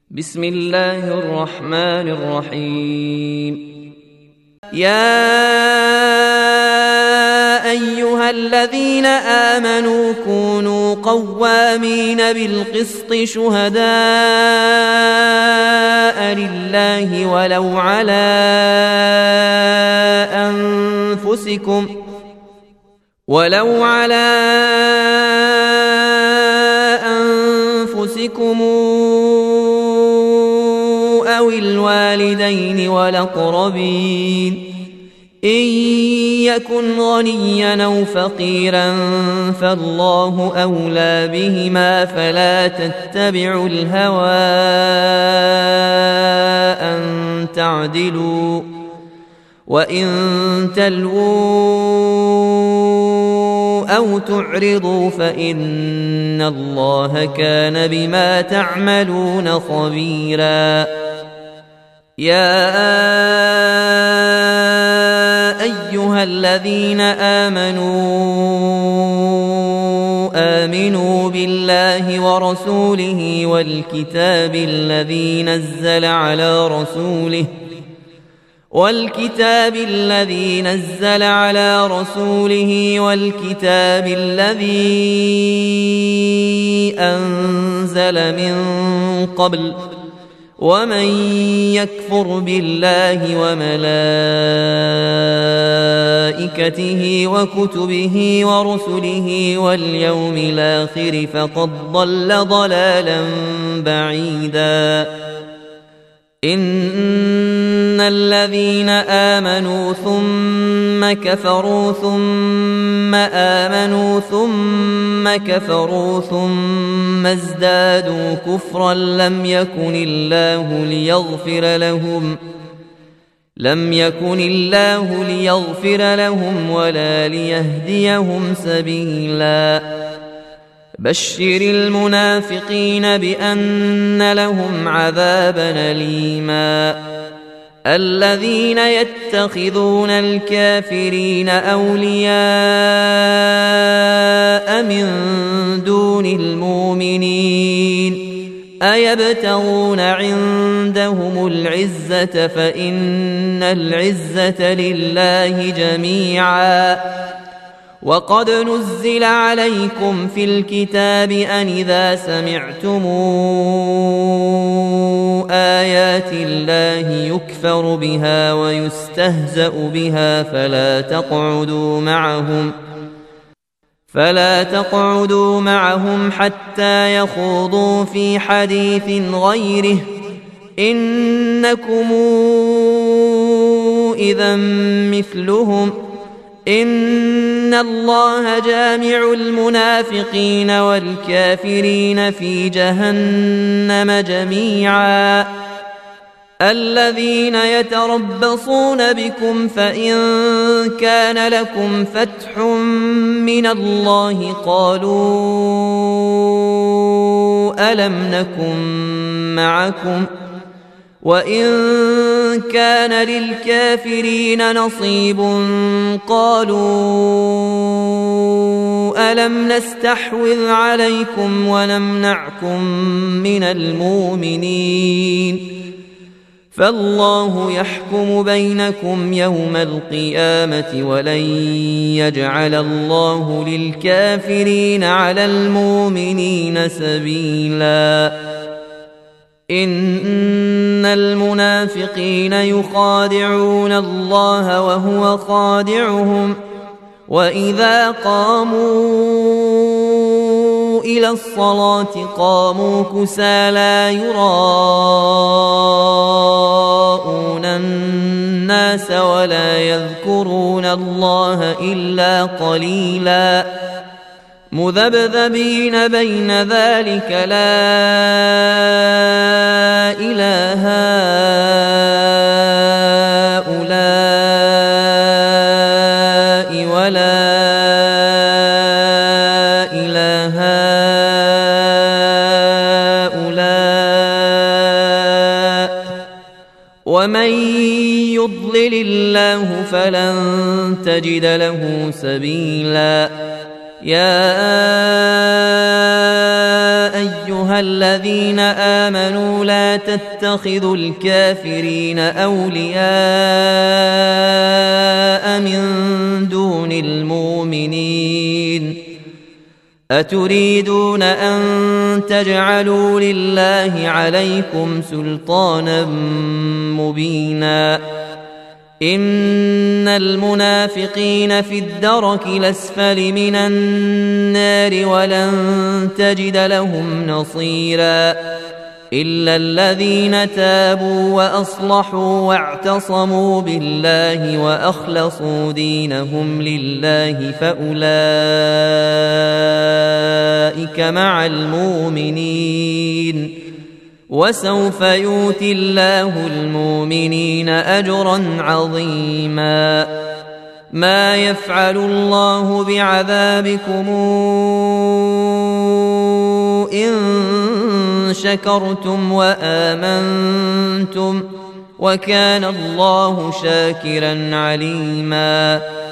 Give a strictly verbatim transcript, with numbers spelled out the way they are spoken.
بسم الله الرحمن الرحيم. يا أيها الذين آمنوا كونوا قوامين بالقسط شهداء لله ولو على أنفسكم ولو على أنفسكم أو الوالدين والأقربين إن يكن غنيا أو فقيرا فالله أولى بهما فلا تتبعوا الهوى أن تعدلوا وإن تلووا أو تعرضوا فإن الله كان بما تعملون خبيرا. يا أيها الذين آمنوا آمنوا بالله ورسوله والكتاب الذي نزل على رسوله والكتاب الذي نزل على رسوله والكتاب الذي أنزل من قبل ومن يكفر بالله وملائكته وكتبه ورسله واليوم الآخر فقد ضل ضلالا بعيدا. إن الذين آمنوا ثم كفروا ثم آمنوا ثم كفروا ثم ازدادوا كفرا لم يكن الله ليغفر لهم لم يكن الله ليغفر لهم ولا ليهديهم سبيلا. بشر المنافقين بأن لهم عذابا أليما. الذين يتخذون الكافرين أولياء من دون المؤمنين أيبتغون عندهم العزة فإن العزة لله جميعا. وقد نزل عليكم في الكتاب أن إذا سمعتم آيات الله يكفر بها ويستهزأ بها فلا تقعدوا معهم فلا تقعدوا معهم حتى يخوضوا في حديث غيره إنكم إذا مثلهم إن الله جامع المنافقين والكافرين في جهنم جميعا. الذين يتربصون بكم فإن كان لكم فتح من الله قالوا ألم نكن معكم وإن كان للكافرين نصيب قالوا ألم نستحوذ عليكم ونمنعكم من المؤمنين فالله يحكم بينكم يوم القيامة ولن يجعل الله للكافرين على المؤمنين سبيلا. إن المنافقين يخادعون الله وهو خادعهم وإذا قاموا إلى الصلاة قاموا كسالى يراءون الناس ولا يذكرون الله إلا قليلا مذبذبين بين ذلك لا إله هؤلاء ولا إله هؤلاء ومن يضلل الله فلن تجد له سبيلا. يا أيها أيها الذين آمنوا لا تتخذوا الكافرين أولياء من دون المؤمنين أتريدون أن تجعلوا لله عليكم سلطانا مبينا إن المنافقين في الدرك الأسفل من النار ولن تجد لهم نصيرا إلا الذين تابوا وأصلحوا واعتصموا بالله وأخلصوا دينهم لله فأولئك مع المؤمنين وسوف يؤتي الله المؤمنين أجرا عظيما ما يفعل الله بعذابكم إن شكرتم وآمنتم وكان الله شاكرا عليما